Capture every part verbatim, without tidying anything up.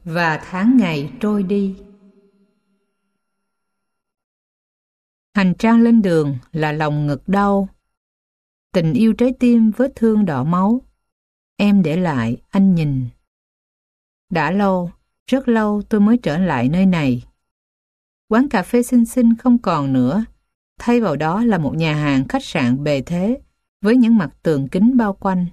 Và tháng ngày trôi đi. Hành trang lên đường là lòng ngực đau. Tình yêu trái tim vết thương đỏ máu. Em để lại anh nhìn. Đã lâu, rất lâu tôi mới trở lại nơi này. Quán cà phê xinh xinh không còn nữa. Thay vào đó là một nhà hàng khách sạn bề thế với những mặt tường kính bao quanh.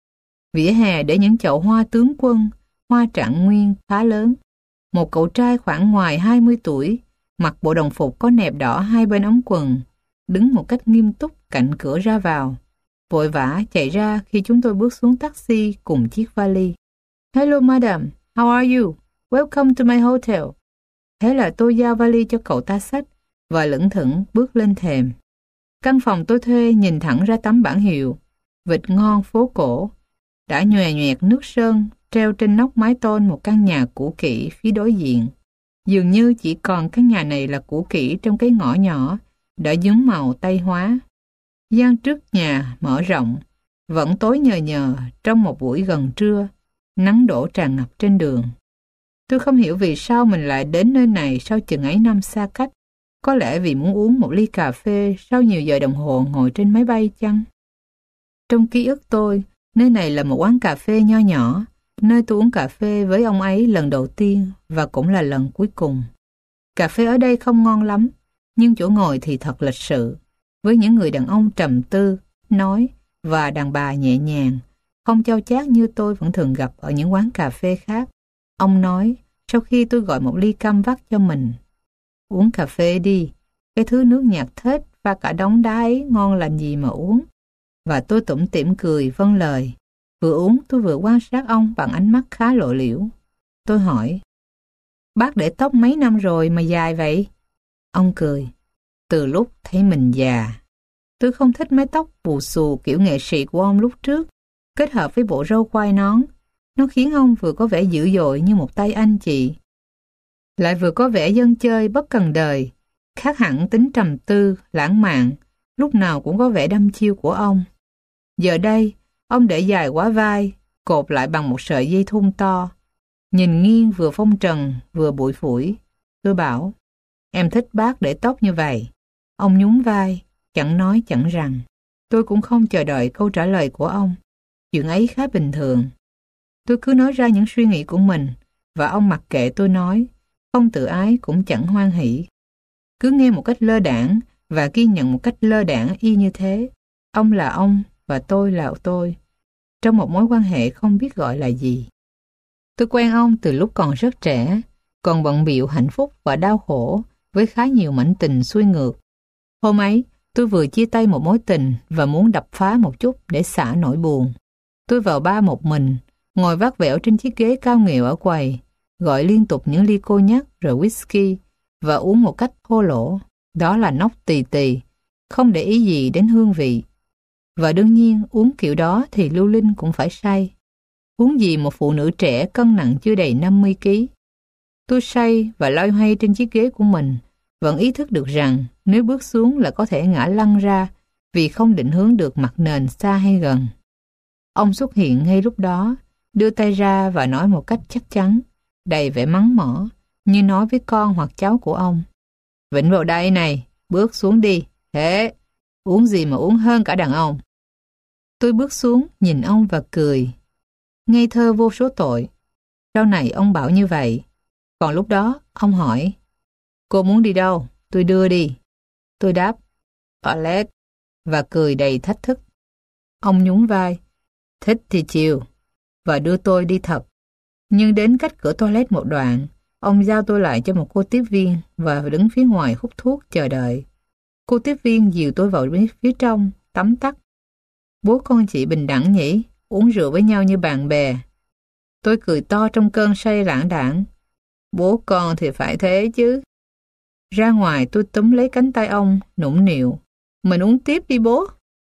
Vỉa hè để những chậu hoa tướng quân, hoa trạng nguyên khá lớn. Một cậu trai khoảng ngoài hai mươi tuổi, mặc bộ đồng phục có nẹp đỏ hai bên ống quần, đứng một cách nghiêm túc cạnh cửa ra vào, vội vã chạy ra khi chúng tôi bước xuống taxi cùng chiếc vali. Hello madam, how are you? Welcome to my hotel. Thế là tôi giao vali cho cậu ta xách và lững thững bước lên thềm. Căn phòng tôi thuê nhìn thẳng ra tấm bảng hiệu Vịt ngon phố cổ, đã nhòe nhoẹt nước sơn treo trên nóc mái tôn một căn nhà cũ kỹ phía đối diện. Dường như chỉ còn căn nhà này là cũ kỹ trong cái ngõ nhỏ đã nhuốm màu Tây hóa. Gian trước nhà mở rộng, vẫn tối nhờ nhờ trong một buổi gần trưa, nắng đổ tràn ngập trên đường. Tôi không hiểu vì sao mình lại đến nơi này sau chừng ấy năm xa cách. Có lẽ vì muốn uống một ly cà phê sau nhiều giờ đồng hồ ngồi trên máy bay chăng? Trong ký ức tôi, nơi này là một quán cà phê nho nhỏ, nơi tôi uống cà phê với ông ấy lần đầu tiên và cũng là lần cuối cùng. Cà phê ở đây không ngon lắm, nhưng chỗ ngồi thì thật lịch sự, với những người đàn ông trầm tư, nói và đàn bà nhẹ nhàng, không chau chát như tôi vẫn thường gặp ở những quán cà phê khác. Ông nói, sau khi tôi gọi một ly cam vắt cho mình, uống cà phê đi, cái thứ nước nhạt thết và cả đống đá ấy ngon lành gì mà uống. Và tôi tủm tỉm cười vâng lời. Vừa uống tôi vừa quan sát ông bằng ánh mắt khá lộ liễu. Tôi hỏi, bác để tóc mấy năm rồi mà dài vậy? Ông cười, từ lúc thấy mình già. Tôi không thích mái tóc bù xù kiểu nghệ sĩ của ông lúc trước, kết hợp với bộ râu quai nón. Nó khiến ông vừa có vẻ dữ dội như một tay anh chị, lại vừa có vẻ dân chơi bất cần đời, khác hẳn tính trầm tư, lãng mạn, lúc nào cũng có vẻ đăm chiêu của ông. Giờ đây, ông để dài quá vai, cột lại bằng một sợi dây thun to, nhìn nghiêng vừa phong trần vừa bụi phủi. Tôi bảo, em thích bác để tóc như vậy. Ông nhún vai, chẳng nói chẳng rằng. Tôi cũng không chờ đợi câu trả lời của ông. Chuyện ấy khá bình thường. Tôi cứ nói ra những suy nghĩ của mình, và ông mặc kệ tôi nói, không tự ái cũng chẳng hoan hỉ. Cứ nghe một cách lơ đãng và ghi nhận một cách lơ đãng y như thế. Ông là ông và tôi là tôi, trong một mối quan hệ không biết gọi là gì. Tôi quen ông từ lúc còn rất trẻ, còn bận bịu hạnh phúc và đau khổ với khá nhiều mảnh tình xuôi ngược. Hôm ấy, tôi vừa chia tay một mối tình và muốn đập phá một chút để xả nỗi buồn. Tôi vào bar một mình, ngồi vắt vẻo trên chiếc ghế cao nghèo ở quầy, gọi liên tục những ly cô nhắc rồi whisky và uống một cách thô lỗ. Đó là nốc tì tì, không để ý gì đến hương vị. Và đương nhiên uống kiểu đó thì Lưu Linh cũng phải say. Huống gì một phụ nữ trẻ cân nặng chưa đầy năm mươi ki lô gam. Tôi say và loay hoay trên chiếc ghế của mình, vẫn ý thức được rằng nếu bước xuống là có thể ngã lăn ra vì không định hướng được mặt nền xa hay gần. Ông xuất hiện ngay lúc đó, đưa tay ra và nói một cách chắc chắn, đầy vẻ mắng mỏ, như nói với con hoặc cháu của ông. Vịnh vào đây này, bước xuống đi. Thế, uống gì mà uống hơn cả đàn ông. Tôi bước xuống, nhìn ông và cười. Ngây thơ vô số tội. Sau này ông bảo như vậy. Còn lúc đó, ông hỏi, cô muốn đi đâu? Tôi đưa đi. Tôi đáp, toilet, và cười đầy thách thức. Ông nhún vai, thích thì chiều, và đưa tôi đi thật. Nhưng đến cách cửa toilet một đoạn, ông giao tôi lại cho một cô tiếp viên và đứng phía ngoài hút thuốc chờ đợi. Cô tiếp viên dìu tôi vào phía trong, tắm tắt. Bố con chị bình đẳng nhỉ, uống rượu với nhau như bạn bè. Tôi cười to trong cơn say lãng đãng. Bố con thì phải thế chứ. Ra ngoài tôi túm lấy cánh tay ông, nũng nịu. Mình uống tiếp đi bố.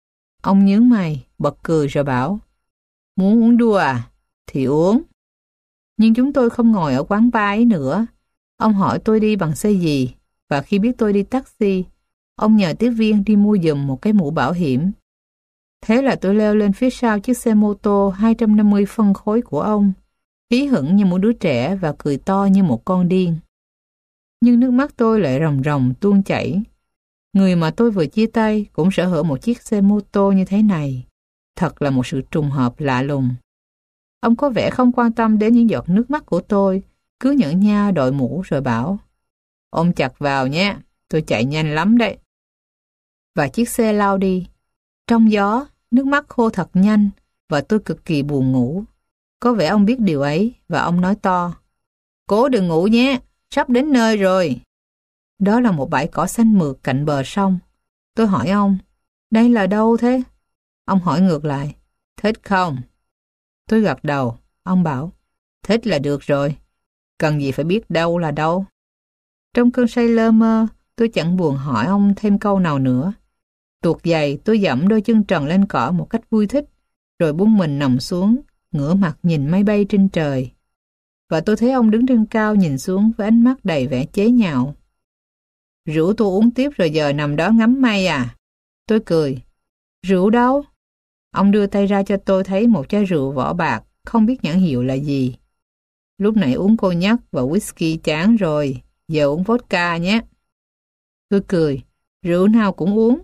Ông nhướng mày, bật cười rồi bảo, muốn uống đua à? Thì uống. Nhưng chúng tôi không ngồi ở quán bar ấy nữa. Ông hỏi tôi đi bằng xe gì, và khi biết tôi đi taxi, ông nhờ tiếp viên đi mua giùm một cái mũ bảo hiểm. Thế là tôi leo lên phía sau chiếc xe mô tô hai trăm năm mươi phân khối của ông, hí hửng như một đứa trẻ và cười to như một con điên. Nhưng nước mắt tôi lại ròng ròng tuôn chảy. Người mà tôi vừa chia tay cũng sở hữu một chiếc xe mô tô như thế này. Thật là một sự trùng hợp lạ lùng. Ông có vẻ không quan tâm đến những giọt nước mắt của tôi, cứ nhẫn nha đội mũ rồi bảo: ôm chặt vào nhé, tôi chạy nhanh lắm đấy. Và chiếc xe lao đi. Trong gió, nước mắt khô thật nhanh và tôi cực kỳ buồn ngủ. Có vẻ ông biết điều ấy và ông nói to: cố đừng ngủ nhé, sắp đến nơi rồi. Đó là một bãi cỏ xanh mượt cạnh bờ sông. Tôi hỏi ông: đây là đâu thế? Ông hỏi ngược lại: thích không? Tôi gật đầu. Ông bảo: thích là được rồi, cần gì phải biết đâu là đâu. Trong cơn say lơ mơ, tôi chẳng buồn hỏi ông thêm câu nào nữa. Tuột giày, tôi dẫm đôi chân trần lên cỏ một cách vui thích, rồi buông mình nằm xuống, ngửa mặt nhìn mây bay trên trời. Và tôi thấy ông đứng trên cao nhìn xuống với ánh mắt đầy vẻ chế nhạo. Rượu tôi uống tiếp rồi giờ nằm đó ngắm mây à? Tôi cười. Rượu đâu? Ông đưa tay ra cho tôi thấy một chai rượu vỏ bạc, không biết nhãn hiệu là gì. Lúc nãy uống cognac và whisky chán rồi, giờ uống vodka nhé. Tôi cười. Rượu nào cũng uống.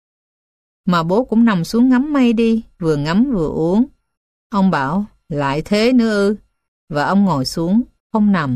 Mà bố cũng nằm xuống ngắm mây đi, vừa ngắm vừa uống. Ông bảo: lại thế nữa ư? Và ông ngồi xuống, không nằm.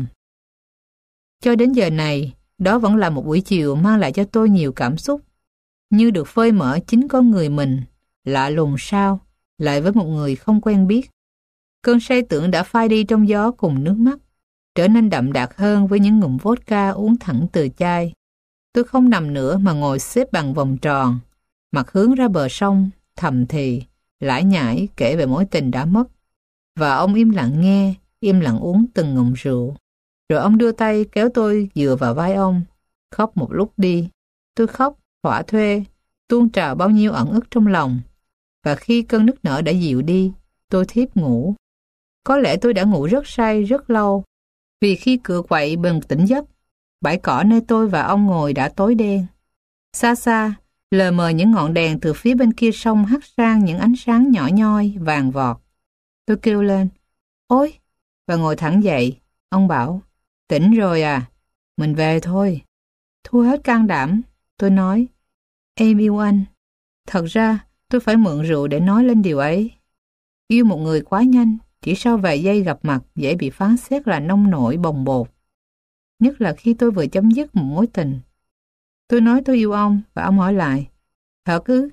Cho đến giờ này, đó vẫn là một buổi chiều mang lại cho tôi nhiều cảm xúc, như được phơi mở chính con người mình, lạ lùng sao, lại với một người không quen biết. Cơn say tưởng đã phai đi trong gió cùng nước mắt, trở nên đậm đặc hơn với những ngụm vodka uống thẳng từ chai. Tôi không nằm nữa mà ngồi xếp bằng vòng tròn, mặt hướng ra bờ sông, thầm thì, lải nhải kể về mối tình đã mất. Và ông im lặng nghe, im lặng uống từng ngụm rượu. Rồi ông đưa tay kéo tôi dựa vào vai ông. Khóc một lúc đi. Tôi khóc, thỏa thuê, tuôn trào bao nhiêu ẩn ức trong lòng. Và khi cơn nức nở đã dịu đi, tôi thiếp ngủ. Có lẽ tôi đã ngủ rất say rất lâu, vì khi cựa quậy bừng tỉnh giấc, bãi cỏ nơi tôi và ông ngồi đã tối đen. Xa xa, lờ mờ những ngọn đèn từ phía bên kia sông hắt sang những ánh sáng nhỏ nhoi, vàng vọt. Tôi kêu lên: ôi! Và ngồi thẳng dậy. Ông bảo: tỉnh rồi à? Mình về thôi. Thua hết can đảm, tôi nói: em yêu anh. Thật ra, tôi phải mượn rượu để nói lên điều ấy. Yêu một người quá nhanh, chỉ sau vài giây gặp mặt dễ bị phán xét là nông nổi bồng bột. Nhất là khi tôi vừa chấm dứt một mối tình. Tôi nói tôi yêu ông và ông hỏi lại: thật ư?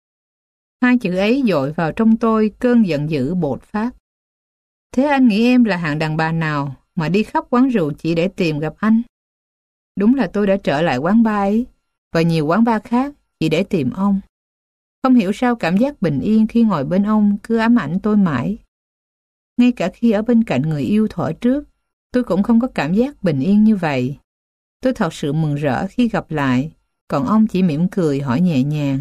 Hai chữ ấy dội vào trong tôi cơn giận dữ bột phát. Thế anh nghĩ em là hạng đàn bà nào mà đi khắp quán rượu chỉ để tìm gặp anh? Đúng là tôi đã trở lại quán bar ấy và nhiều quán bar khác chỉ để tìm ông. Không hiểu sao cảm giác bình yên khi ngồi bên ông cứ ám ảnh tôi mãi. Ngay cả khi ở bên cạnh người yêu thuở trước, tôi cũng không có cảm giác bình yên như vậy. Tôi thật sự mừng rỡ khi gặp lại, còn ông chỉ mỉm cười hỏi nhẹ nhàng: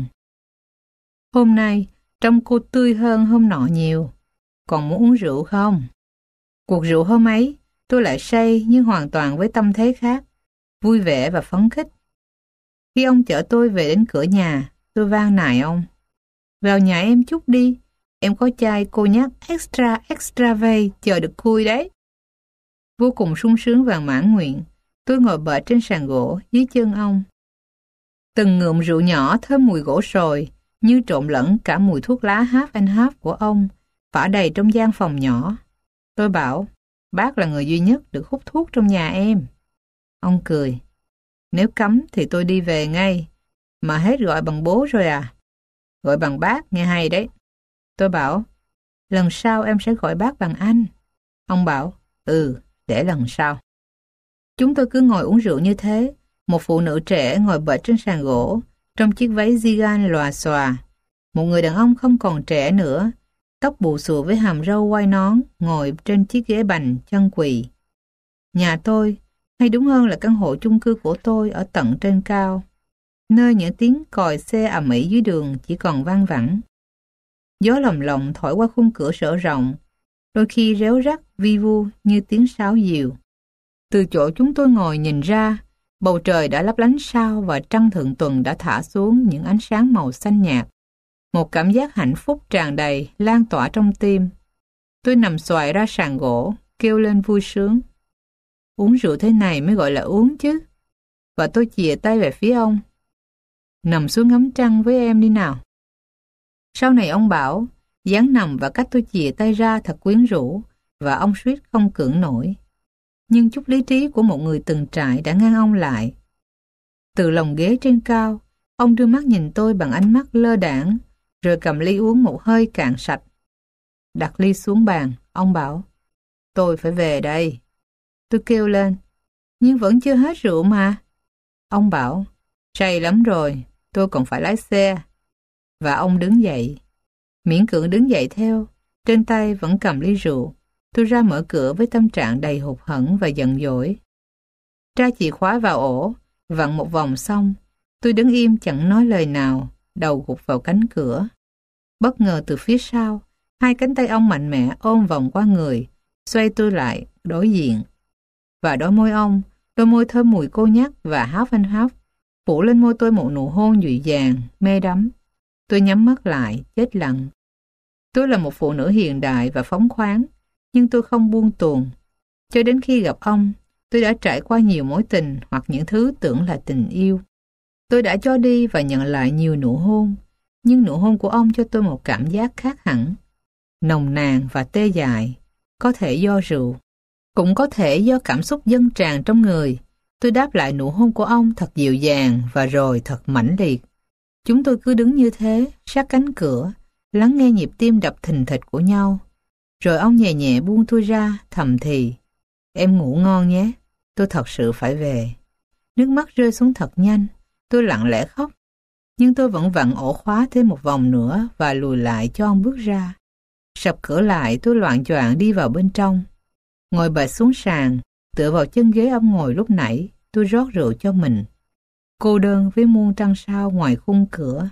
hôm nay, trông cô tươi hơn hôm nọ nhiều. Còn muốn uống rượu không? Cuộc rượu hôm ấy, tôi lại say nhưng hoàn toàn với tâm thế khác, vui vẻ và phấn khích. Khi ông chở tôi về đến cửa nhà, tôi van nài ông: vào nhà em chút đi, em có chai cognac extra extra vây chờ được khui đấy. Vô cùng sung sướng và mãn nguyện, tôi ngồi bệt trên sàn gỗ dưới chân ông. Từng ngụm rượu nhỏ thơm mùi gỗ sồi, như trộn lẫn cả mùi thuốc lá half and half của ông, phả đầy trong gian phòng nhỏ. Tôi bảo: bác là người duy nhất được hút thuốc trong nhà em. Ông cười: nếu cấm thì tôi đi về ngay. Mà hết gọi bằng bố rồi à? Gọi bằng bác nghe hay đấy. Tôi bảo: lần sau em sẽ gọi bác bằng anh. Ông bảo: ừ, để lần sau. Chúng tôi cứ ngồi uống rượu như thế. Một phụ nữ trẻ ngồi bệt trên sàn gỗ, trong chiếc váy zigan lòa xòa. Một người đàn ông không còn trẻ nữa, tóc bù xù với hàm râu quai nón, ngồi trên chiếc ghế bành chân quỳ. Nhà tôi, hay đúng hơn là căn hộ chung cư của tôi ở tận trên cao, nơi những tiếng còi xe ầm ĩ dưới đường chỉ còn vang vẳng. Gió lồng lộng thổi qua khung cửa sổ rộng, đôi khi réo rắt vi vu như tiếng sáo diều. Từ chỗ chúng tôi ngồi nhìn ra, bầu trời đã lấp lánh sao và trăng thượng tuần đã thả xuống những ánh sáng màu xanh nhạt. Một cảm giác hạnh phúc tràn đầy lan tỏa trong tim. Tôi nằm xoài ra sàn gỗ, kêu lên vui sướng. Uống rượu thế này mới gọi là uống chứ. Và tôi chìa tay về phía ông. Nằm xuống ngắm trăng với em đi nào. Sau này ông bảo, dáng nằm và cách tôi chìa tay ra thật quyến rũ, và ông suýt không cưỡng nổi. Nhưng chút lý trí của một người từng trải đã ngăn ông lại. Từ lồng ghế trên cao, ông đưa mắt nhìn tôi bằng ánh mắt lơ đãng, rồi cầm ly uống một hơi cạn sạch. Đặt ly xuống bàn, ông bảo, tôi phải về đây. Tôi kêu lên, nhưng vẫn chưa hết rượu mà. Ông bảo, say lắm rồi, tôi còn phải lái xe. Và ông đứng dậy. Miễn cưỡng đứng dậy theo, trên tay vẫn cầm ly rượu. Tôi ra mở cửa với tâm trạng đầy hụt hẫng và giận dỗi. Tra chìa khóa vào ổ, vặn một vòng xong, tôi đứng im chẳng nói lời nào, đầu gục vào cánh cửa. Bất ngờ từ phía sau, hai cánh tay ông mạnh mẽ ôm vòng qua người, xoay tôi lại, đối diện. Và đôi môi ông, đôi môi thơm mùi cô nhắc và háo phanh háo, phủ lên môi tôi một nụ hôn dịu dàng, mê đắm. Tôi nhắm mắt lại, chết lặng. Tôi là một phụ nữ hiện đại và phóng khoáng, nhưng tôi không buông tuồng. Cho đến khi gặp ông, tôi đã trải qua nhiều mối tình hoặc những thứ tưởng là tình yêu. Tôi đã cho đi và nhận lại nhiều nụ hôn, nhưng nụ hôn của ông cho tôi một cảm giác khác hẳn. Nồng nàn và tê dại, có thể do rượu, cũng có thể do cảm xúc dâng tràn trong người. Tôi đáp lại nụ hôn của ông thật dịu dàng và rồi thật mãnh liệt. Chúng tôi cứ đứng như thế, sát cánh cửa, lắng nghe nhịp tim đập thình thịch của nhau. Rồi ông nhẹ nhẹ buông tôi ra, thầm thì, em ngủ ngon nhé, tôi thật sự phải về. Nước mắt rơi xuống thật nhanh, tôi lặng lẽ khóc. Nhưng tôi vẫn vặn ổ khóa thêm một vòng nữa và lùi lại cho ông bước ra. Sập cửa lại, tôi loạng choạng đi vào bên trong. Ngồi bệt xuống sàn, tựa vào chân ghế ông ngồi lúc nãy, tôi rót rượu cho mình. Cô đơn với muôn trăng sao ngoài khung cửa.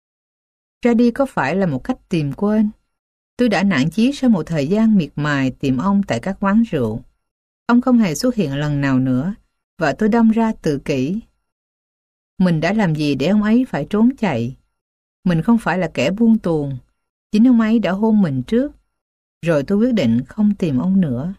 Ra đi có phải là một cách tìm quên? Tôi đã nản chí sau một thời gian miệt mài tìm ông tại các quán rượu. Ông không hề xuất hiện lần nào nữa, và tôi đâm ra tự kỷ. Mình đã làm gì để ông ấy phải trốn chạy? Mình không phải là kẻ buông tuồng. Chính ông ấy đã hôn mình trước. Rồi tôi quyết định không tìm ông nữa.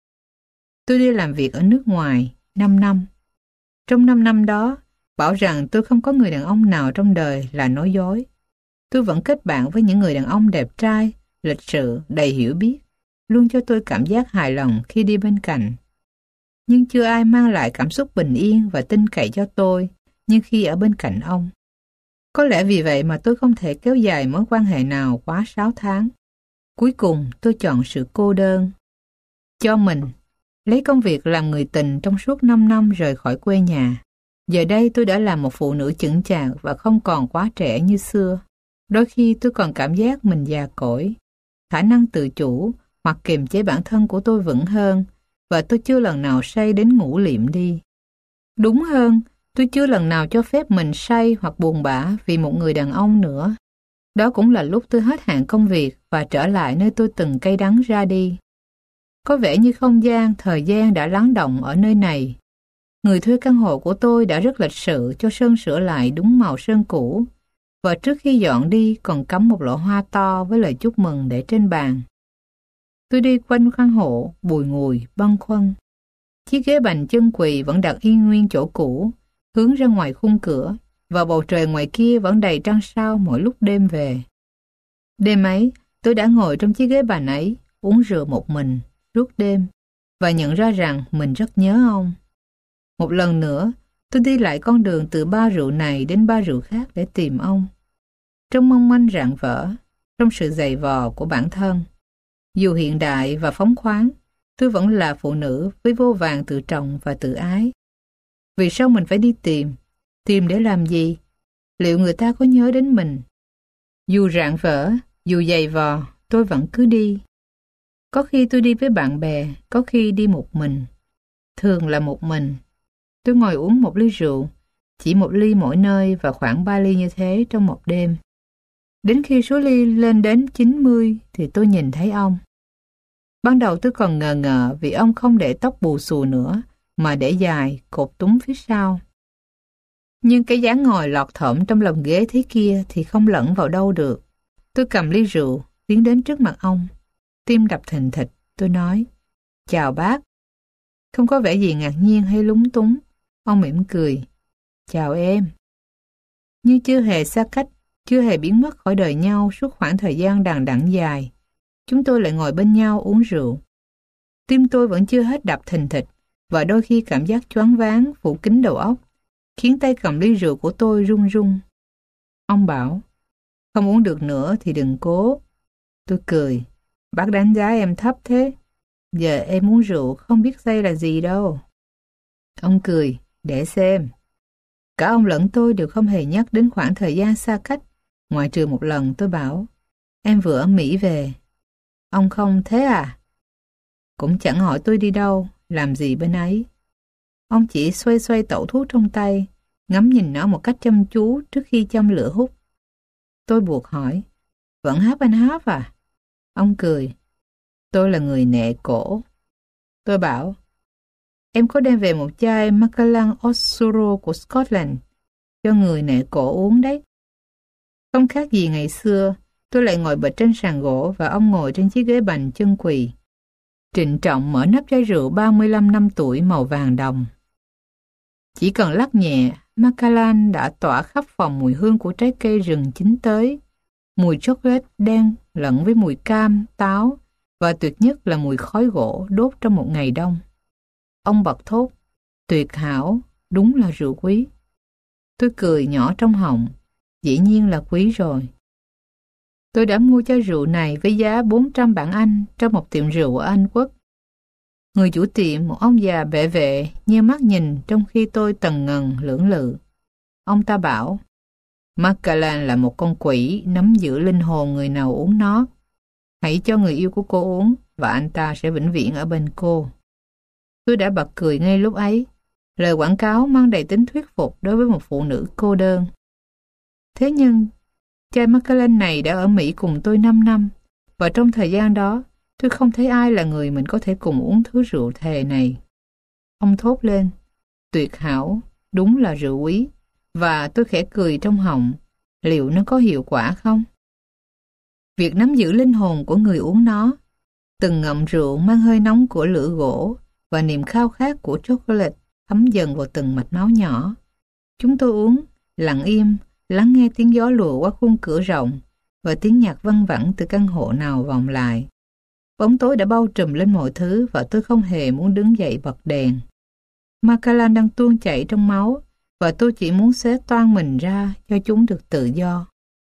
Tôi đi làm việc ở nước ngoài năm năm. Trong năm năm đó, bảo rằng tôi không có người đàn ông nào trong đời là nói dối. Tôi vẫn kết bạn với những người đàn ông đẹp trai, lịch sự, đầy hiểu biết, luôn cho tôi cảm giác hài lòng khi đi bên cạnh. Nhưng chưa ai mang lại cảm xúc bình yên và tin cậy cho tôi như khi ở bên cạnh ông. Có lẽ vì vậy mà tôi không thể kéo dài mối quan hệ nào quá sáu tháng. Cuối cùng tôi chọn sự cô đơn. Cho mình, lấy công việc làm người tình trong suốt năm năm rời khỏi quê nhà. Giờ đây tôi đã là một phụ nữ chững chạc và không còn quá trẻ như xưa. Đôi khi tôi còn cảm giác mình già cỗi. Khả năng tự chủ hoặc kiềm chế bản thân của tôi vững hơn, và tôi chưa lần nào say đến ngủ liệm đi. Đúng hơn, tôi chưa lần nào cho phép mình say hoặc buồn bã vì một người đàn ông nữa. Đó cũng là lúc tôi hết hạn công việc và trở lại nơi tôi từng cay đắng ra đi. Có vẻ như không gian, thời gian đã lắng động ở nơi này. Người thuê căn hộ của tôi đã rất lịch sự cho sơn sửa lại đúng màu sơn cũ, và trước khi dọn đi còn cắm một lọ hoa to với lời chúc mừng để trên bàn. Tôi đi quanh căn hộ, bùi ngùi, bâng khuâng. Chiếc ghế bành chân quỳ vẫn đặt yên nguyên chỗ cũ, hướng ra ngoài khung cửa, và bầu trời ngoài kia vẫn đầy trăng sao mỗi lúc đêm về. Đêm ấy, tôi đã ngồi trong chiếc ghế bành ấy, uống rượu một mình, suốt đêm, và nhận ra rằng mình rất nhớ ông. Một lần nữa, tôi đi lại con đường từ ba rượu này đến ba rượu khác để tìm ông. Trong mong manh rạng vỡ, trong sự dày vò của bản thân. Dù hiện đại và phóng khoáng, tôi vẫn là phụ nữ với vô vàn tự trọng và tự ái. Vì sao mình phải đi tìm? Tìm để làm gì? Liệu người ta có nhớ đến mình? Dù rạng vỡ, dù dày vò, tôi vẫn cứ đi. Có khi tôi đi với bạn bè, có khi đi một mình. Thường là một mình. Tôi ngồi uống một ly rượu, chỉ một ly mỗi nơi và khoảng ba ly như thế trong một đêm. Đến khi số ly lên đến chín mươi thì tôi nhìn thấy ông. Ban đầu tôi còn ngờ ngợ vì ông không để tóc bù xù nữa, mà để dài, cột túm phía sau. Nhưng cái dáng ngồi lọt thỏm trong lòng ghế thế kia thì không lẫn vào đâu được. Tôi cầm ly rượu, tiến đến trước mặt ông. Tim đập thình thịch, tôi nói, Chào bác. Không có vẻ gì ngạc nhiên hay lúng túng. Ông mỉm cười. Chào em. Như chưa hề xa cách, chưa hề biến mất khỏi đời nhau suốt khoảng thời gian đằng đẵng dài. Chúng tôi lại ngồi bên nhau uống rượu. Tim tôi vẫn chưa hết đập thình thịch, và đôi khi cảm giác choáng váng phủ kín đầu óc, khiến tay cầm ly rượu của tôi run run. Ông bảo, không uống được nữa thì đừng cố. Tôi cười, bác đánh giá em thấp thế. Giờ em uống rượu không biết say là gì đâu. Ông cười, để xem. Cả ông lẫn tôi đều không hề nhắc đến khoảng thời gian xa cách, ngoại trừ một lần tôi bảo, em vừa ở Mỹ về. Ông không thế à? Cũng chẳng hỏi tôi đi đâu, làm gì bên ấy. Ông chỉ xoay xoay tẩu thuốc trong tay, ngắm nhìn nó một cách chăm chú trước khi châm lửa hút. Tôi buộc hỏi, vẫn hấp anh hấp à? Ông cười, tôi là người nệ cổ. Tôi bảo, em có đem về một chai Macallan Osuro của Scotland cho người nệ cổ uống đấy. Không khác gì ngày xưa, tôi lại ngồi bệt trên sàn gỗ và ông ngồi trên chiếc ghế bành chân quỳ. Trịnh trọng mở nắp chai rượu ba mươi lăm năm tuổi màu vàng đồng. Chỉ cần lắc nhẹ, Macallan đã tỏa khắp phòng mùi hương của trái cây rừng chín tới. Mùi chocolate đen lẫn với mùi cam, táo và tuyệt nhất là mùi khói gỗ đốt trong một ngày đông. Ông bật thốt, tuyệt hảo, đúng là rượu quý. Tôi cười nhỏ trong họng, dĩ nhiên là quý rồi. Tôi đã mua chai rượu này với giá bốn trăm bảng Anh trong một tiệm rượu ở Anh Quốc. Người chủ tiệm, một ông già bệ vệ, nheo mắt nhìn trong khi tôi tần ngần lưỡng lự. Ông ta bảo, Macallan là một con quỷ nắm giữ linh hồn người nào uống nó. Hãy cho người yêu của cô uống và anh ta sẽ vĩnh viễn ở bên cô. Tôi đã bật cười ngay lúc ấy. Lời quảng cáo mang đầy tính thuyết phục đối với một phụ nữ cô đơn. Thế nhưng, chai Macallan này đã ở Mỹ cùng tôi năm năm, và trong thời gian đó, tôi không thấy ai là người mình có thể cùng uống thứ rượu thề này. Ông thốt lên, tuyệt hảo, đúng là rượu quý, và tôi khẽ cười trong họng, liệu nó có hiệu quả không? Việc nắm giữ linh hồn của người uống nó, từng ngụm rượu mang hơi nóng của lửa gỗ và niềm khao khát của chocolate thấm dần vào từng mạch máu nhỏ. Chúng tôi uống, lặng im, lắng nghe tiếng gió lùa qua khung cửa rộng và tiếng nhạc văng vẳng từ căn hộ nào vọng lại. Bóng tối đã bao trùm lên mọi thứ và tôi không hề muốn đứng dậy bật đèn. Macallan đang tuôn chảy trong máu và tôi chỉ muốn xé toang mình ra cho chúng được tự do.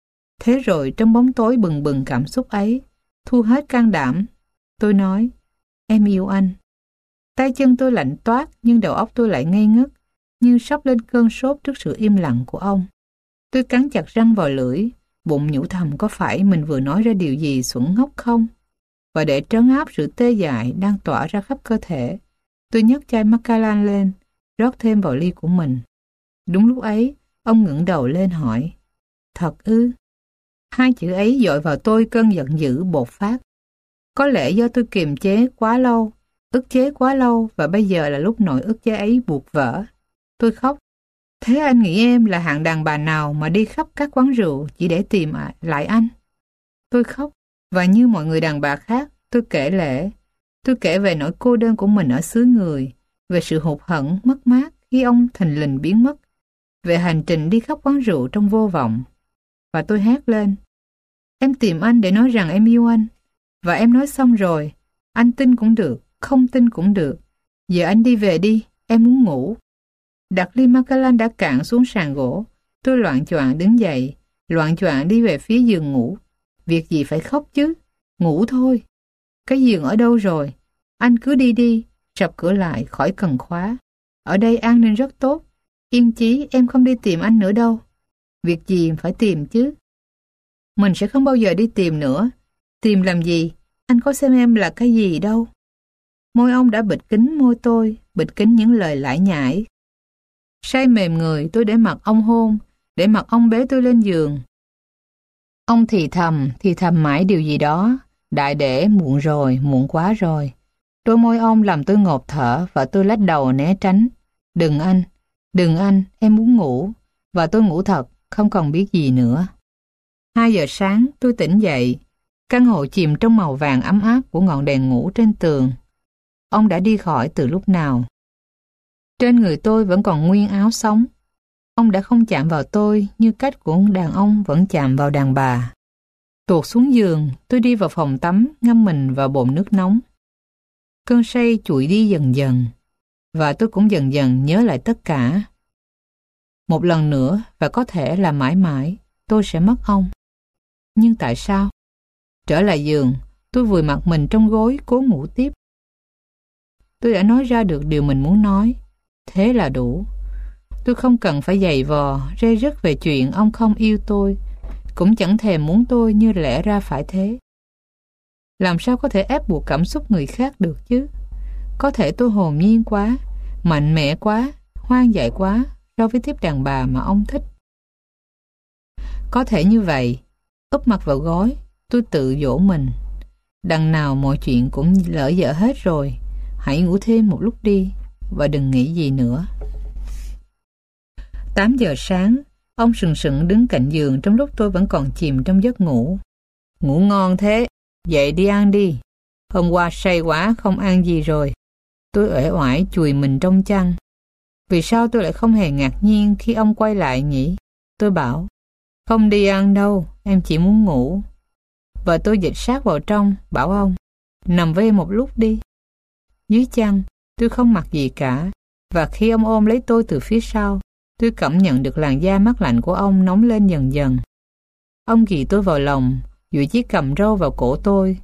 Thế rồi trong bóng tối bừng bừng cảm xúc ấy, thu hết can đảm, tôi nói, em yêu anh. Tay chân tôi lạnh toát nhưng đầu óc tôi lại ngây ngất, như sắp lên cơn sốt trước sự im lặng của ông. Tôi cắn chặt răng vào lưỡi, bụng nhủ thầm có phải mình vừa nói ra điều gì xuẩn ngốc không? Và để trấn áp sự tê dại đang tỏa ra khắp cơ thể, tôi nhấc chai Macallan lên, rót thêm vào ly của mình. Đúng lúc ấy, ông ngẩng đầu lên hỏi, thật ư? Hai chữ ấy dội vào tôi cơn giận dữ bột phát. Có lẽ do tôi kiềm chế quá lâu, ức chế quá lâu và bây giờ là lúc nỗi ức chế ấy buộc vỡ. Tôi khóc. Thế anh nghĩ em là hạng đàn bà nào mà đi khắp các quán rượu chỉ để tìm lại anh? Tôi khóc, và như mọi người đàn bà khác, tôi kể lể. Tôi kể về nỗi cô đơn của mình ở xứ người, về sự hụt hẫng, mất mát khi ông thình lình biến mất, về hành trình đi khắp quán rượu trong vô vọng. Và tôi hét lên, em tìm anh để nói rằng em yêu anh. Và em nói xong rồi, anh tin cũng được, không tin cũng được. Giờ anh đi về đi, em muốn ngủ. Đặt ly Macallan đã cạn xuống sàn gỗ, tôi loạng choạng đứng dậy, loạng choạng đi về phía giường ngủ. Việc gì phải khóc chứ, ngủ thôi. Cái giường ở đâu rồi? Anh cứ đi đi, sập cửa lại khỏi cần khóa. Ở đây an ninh rất tốt, yên chí em không đi tìm anh nữa đâu. Việc gì phải tìm chứ? Mình sẽ không bao giờ đi tìm nữa. Tìm làm gì? Anh có xem em là cái gì đâu. Môi ông đã bịt kín môi tôi, bịt kín những lời lải nhải. Say mềm người, tôi để mặc ông hôn, để mặc ông bế tôi lên giường. Ông thì thầm, thì thầm mãi điều gì đó. Đại để, muộn rồi, muộn quá rồi. Đôi môi ông làm tôi ngộp thở và tôi lách đầu né tránh. Đừng anh, đừng anh, em muốn ngủ. Và tôi ngủ thật, không còn biết gì nữa. Hai giờ sáng, tôi tỉnh dậy. Căn hộ chìm trong màu vàng ấm áp của ngọn đèn ngủ trên tường. Ông đã đi khỏi từ lúc nào? Trên người tôi vẫn còn nguyên áo sống. Ông đã không chạm vào tôi như cách của đàn ông vẫn chạm vào đàn bà. Tuột xuống giường, tôi đi vào phòng tắm, ngâm mình vào bồn nước nóng. Cơn say trụi đi dần dần, và tôi cũng dần dần nhớ lại tất cả. Một lần nữa, và có thể là mãi mãi, tôi sẽ mất ông. Nhưng tại sao? Trở lại giường, tôi vùi mặt mình trong gối cố ngủ tiếp. Tôi đã nói ra được điều mình muốn nói. Thế là đủ. Tôi không cần phải giày vò, rây rứt về chuyện ông không yêu tôi, cũng chẳng thèm muốn tôi như lẽ ra phải thế. Làm sao có thể ép buộc cảm xúc người khác được chứ? Có thể tôi hồn nhiên quá, mạnh mẽ quá, hoang dại quá so với tiếp đàn bà mà ông thích. Có thể như vậy. Úp mặt vào gối, tôi tự dỗ mình. Đằng nào mọi chuyện cũng lỡ dở hết rồi. Hãy ngủ thêm một lúc đi, và đừng nghĩ gì nữa. tám giờ sáng, ông sừng sững đứng cạnh giường trong lúc tôi vẫn còn chìm trong giấc ngủ. Ngủ ngon thế, dậy đi ăn đi. Hôm qua say quá không ăn gì rồi. Tôi uể oải chùi mình trong chăn. Vì sao tôi lại không hề ngạc nhiên khi ông quay lại nhỉ? Tôi bảo, không đi ăn đâu, em chỉ muốn ngủ. Và tôi dịch sát vào trong, bảo ông, nằm với em một lúc đi. Dưới chăn, tôi không mặc gì cả, và khi ông ôm lấy tôi từ phía sau, tôi cảm nhận được làn da mát lạnh của ông nóng lên dần dần. Ông ghì tôi vào lòng, duỗi chiếc cằm râu vào cổ tôi.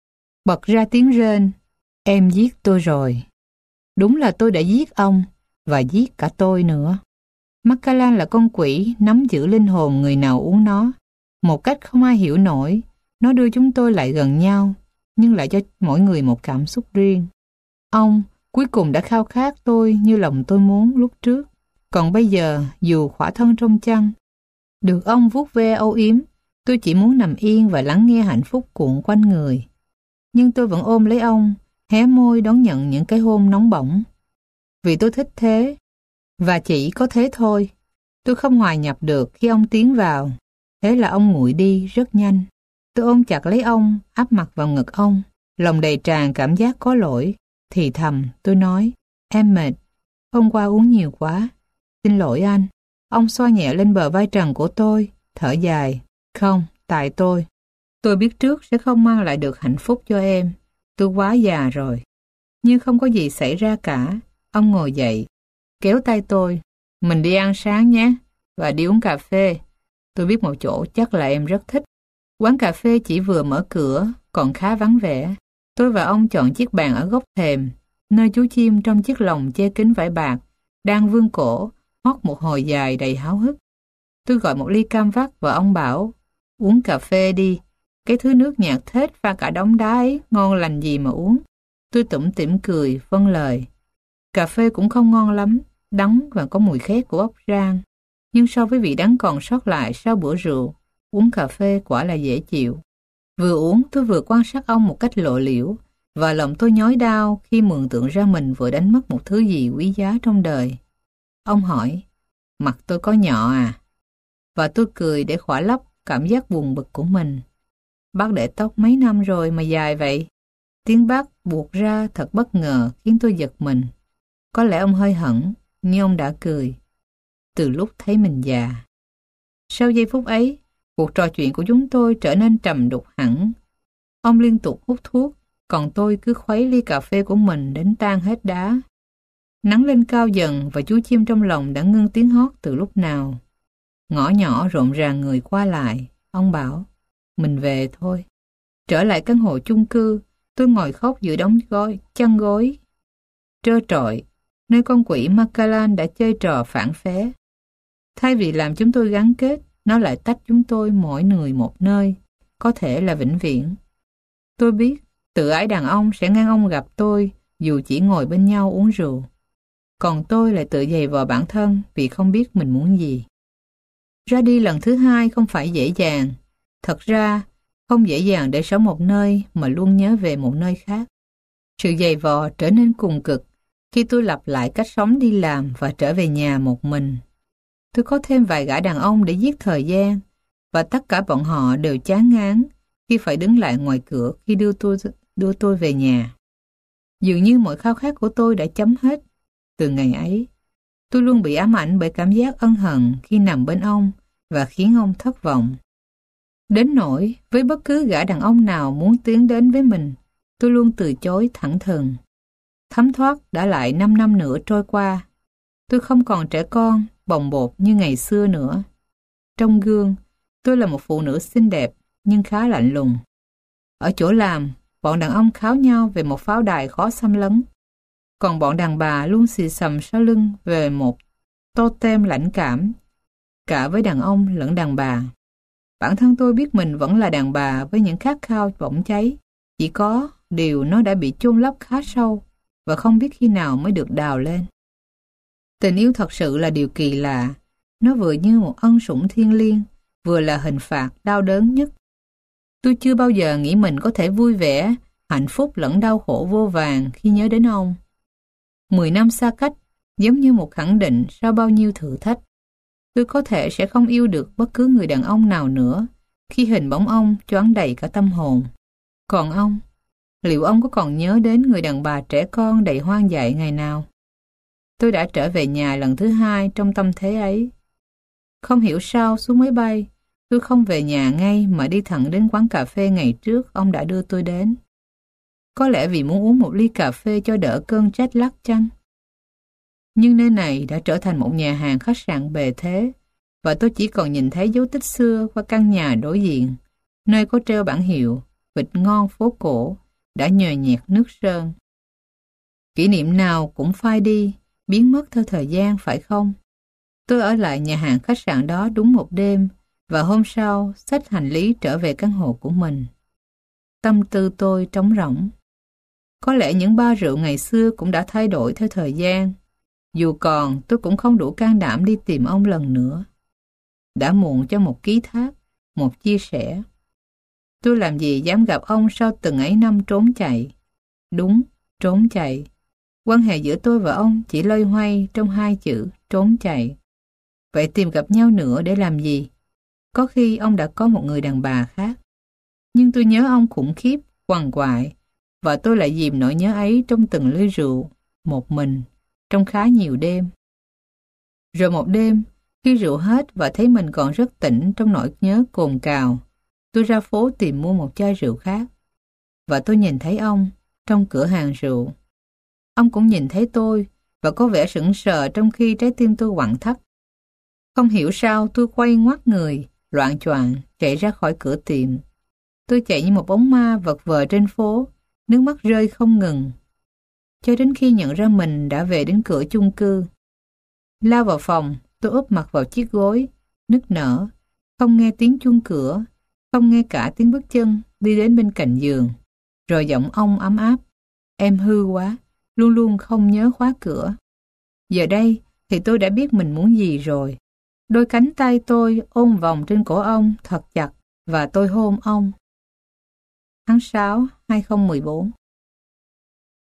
Bật ra tiếng rên, em giết tôi rồi. Đúng là tôi đã giết ông, và giết cả tôi nữa. Macallan là con quỷ nắm giữ linh hồn người nào uống nó. Một cách không ai hiểu nổi, nó đưa chúng tôi lại gần nhau, nhưng lại cho mỗi người một cảm xúc riêng. Ông cuối cùng đã khao khát tôi như lòng tôi muốn lúc trước. Còn bây giờ, dù khỏa thân trong chăn, được ông vuốt ve âu yếm, tôi chỉ muốn nằm yên và lắng nghe hạnh phúc cuộn quanh người. Nhưng tôi vẫn ôm lấy ông, hé môi đón nhận những cái hôn nóng bỏng. Vì tôi thích thế, và chỉ có thế thôi. Tôi không hòa nhập được khi ông tiến vào. Thế là ông nguội đi rất nhanh. Tôi ôm chặt lấy ông, áp mặt vào ngực ông, lòng đầy tràn cảm giác có lỗi. Thì thầm, tôi nói, em mệt, hôm qua uống nhiều quá. Xin lỗi anh. Ông xoa nhẹ lên bờ vai trần của tôi, thở dài. Không, tại tôi. Tôi biết trước sẽ không mang lại được hạnh phúc cho em. Tôi quá già rồi. Nhưng không có gì xảy ra cả. Ông ngồi dậy, kéo tay tôi. Mình đi ăn sáng nhé, và đi uống cà phê. Tôi biết một chỗ chắc là em rất thích. Quán cà phê chỉ vừa mở cửa, còn khá vắng vẻ. Tôi và ông chọn chiếc bàn ở góc thềm, nơi chú chim trong chiếc lồng che kín vải bạc, đang vươn cổ, hót một hồi dài đầy háo hức. Tôi gọi một ly cam vắt và ông bảo, uống cà phê đi, cái thứ nước nhạt thết pha cả đống đá ấy, ngon lành gì mà uống. Tôi tủm tỉm cười, vâng lời. Cà phê cũng không ngon lắm, đắng và có mùi khét của ốc rang. Nhưng so với vị đắng còn sót lại sau bữa rượu, uống cà phê quả là dễ chịu. Vừa uống tôi vừa quan sát ông một cách lộ liễu, và lòng tôi nhói đau khi mường tượng ra mình vừa đánh mất một thứ gì quý giá trong đời. Ông hỏi, mặt tôi có nhỏ à? Và tôi cười để khỏa lấp cảm giác buồn bực của mình. Bác để tóc mấy năm rồi mà dài vậy? Tiếng bác buộc ra thật bất ngờ khiến tôi giật mình. Có lẽ ông hơi hẫng, nhưng ông đã cười. Từ lúc thấy mình già. Sau giây phút ấy, cuộc trò chuyện của chúng tôi trở nên trầm đục hẳn. Ông liên tục hút thuốc, còn tôi cứ khuấy ly cà phê của mình đến tan hết đá. Nắng lên cao dần và chú chim trong lòng đã ngưng tiếng hót từ lúc nào. Ngõ nhỏ rộn ràng người qua lại. Ông bảo, mình về thôi. Trở lại căn hộ chung cư, tôi ngồi khóc giữa đống gói, chăn gối trơ trọi, nơi con quỷ Macallan đã chơi trò phản phé. Thay vì làm chúng tôi gắn kết, nó lại tách chúng tôi mỗi người một nơi, có thể là vĩnh viễn. Tôi biết, tự ái đàn ông sẽ ngăn ông gặp tôi dù chỉ ngồi bên nhau uống rượu. Còn tôi lại tự giày vò bản thân vì không biết mình muốn gì. Ra đi lần thứ hai không phải dễ dàng. Thật ra, không dễ dàng để sống một nơi mà luôn nhớ về một nơi khác. Sự giày vò trở nên cùng cực khi tôi lặp lại cách sống đi làm và trở về nhà một mình. Tôi có thêm vài gã đàn ông để giết thời gian, và tất cả bọn họ đều chán ngán khi phải đứng lại ngoài cửa khi đưa tôi, đưa tôi về nhà. Dường như mọi khao khát của tôi đã chấm hết. Từ ngày ấy, tôi luôn bị ám ảnh bởi cảm giác ân hận khi nằm bên ông và khiến ông thất vọng. Đến nỗi với bất cứ gã đàn ông nào muốn tiến đến với mình, tôi luôn từ chối thẳng thừng. Thấm thoát đã lại năm năm nữa trôi qua. Tôi không còn trẻ con, bồng bột như ngày xưa nữa. Trong gương, tôi là một phụ nữ xinh đẹp nhưng khá lạnh lùng. Ở chỗ làm, bọn đàn ông kháo nhau về một pháo đài khó xâm lấn. Còn bọn đàn bà luôn xì xầm sau lưng về một totem lãnh cảm, cả với đàn ông lẫn đàn bà. Bản thân tôi biết mình vẫn là đàn bà với những khát khao bỏng cháy. Chỉ có điều nó đã bị chôn lấp khá sâu và không biết khi nào mới được đào lên. Tình yêu thật sự là điều kỳ lạ. Nó vừa như một ân sủng thiêng liêng, vừa là hình phạt đau đớn nhất. Tôi chưa bao giờ nghĩ mình có thể vui vẻ, hạnh phúc lẫn đau khổ vô vàn khi nhớ đến ông. Mười năm xa cách, giống như một khẳng định sau bao nhiêu thử thách. Tôi có thể sẽ không yêu được bất cứ người đàn ông nào nữa khi hình bóng ông choáng đầy cả tâm hồn. Còn ông, liệu ông có còn nhớ đến người đàn bà trẻ con đầy hoang dại ngày nào? Tôi đã trở về nhà lần thứ hai trong tâm thế ấy. Không hiểu sao xuống máy bay, tôi không về nhà ngay mà đi thẳng đến quán cà phê ngày trước ông đã đưa tôi đến. Có lẽ vì muốn uống một ly cà phê cho đỡ cơn jet lag chăng? Nhưng nơi này đã trở thành một nhà hàng khách sạn bề thế, và tôi chỉ còn nhìn thấy dấu tích xưa qua căn nhà đối diện, nơi có treo bảng hiệu vịt ngon phố cổ đã nhòe nhẹt nước sơn. Kỷ niệm nào cũng phai đi, biến mất theo thời gian phải không? Tôi ở lại nhà hàng khách sạn đó đúng một đêm, và hôm sau xách hành lý trở về căn hộ của mình. Tâm tư tôi trống rỗng. Có lẽ những ba rượu ngày xưa cũng đã thay đổi theo thời gian. Dù còn, tôi cũng không đủ can đảm đi tìm ông lần nữa. Đã muộn cho một ký thác, một chia sẻ. Tôi làm gì dám gặp ông sau từng ấy năm trốn chạy. Đúng, trốn chạy. Quan hệ giữa tôi và ông chỉ loay hoay trong hai chữ trốn chạy. Vậy tìm gặp nhau nữa để làm gì? Có khi ông đã có một người đàn bà khác. Nhưng tôi nhớ ông khủng khiếp, quằn quại, và tôi lại dìm nỗi nhớ ấy trong từng ly rượu, một mình, trong khá nhiều đêm. Rồi một đêm, khi rượu hết và thấy mình còn rất tỉnh trong nỗi nhớ cồn cào, tôi ra phố tìm mua một chai rượu khác. Và tôi nhìn thấy ông trong cửa hàng rượu. Ông cũng nhìn thấy tôi và có vẻ sững sờ trong khi trái tim tôi quặn thắt. Không hiểu sao tôi quay ngoắt người, loạng choạng chạy ra khỏi cửa tiệm. Tôi chạy như một bóng ma vật vờ trên phố, nước mắt rơi không ngừng. Cho đến khi nhận ra mình đã về đến cửa chung cư. Lao vào phòng, tôi úp mặt vào chiếc gối, nức nở, không nghe tiếng chuông cửa, không nghe cả tiếng bước chân đi đến bên cạnh giường. Rồi giọng ông ấm áp, em hư quá, luôn luôn không nhớ khóa cửa. Giờ đây thì tôi đã biết mình muốn gì rồi. Đôi cánh tay tôi ôm vòng trên cổ ông thật chặt và tôi hôn ông. Tháng sáu, hai không một bốn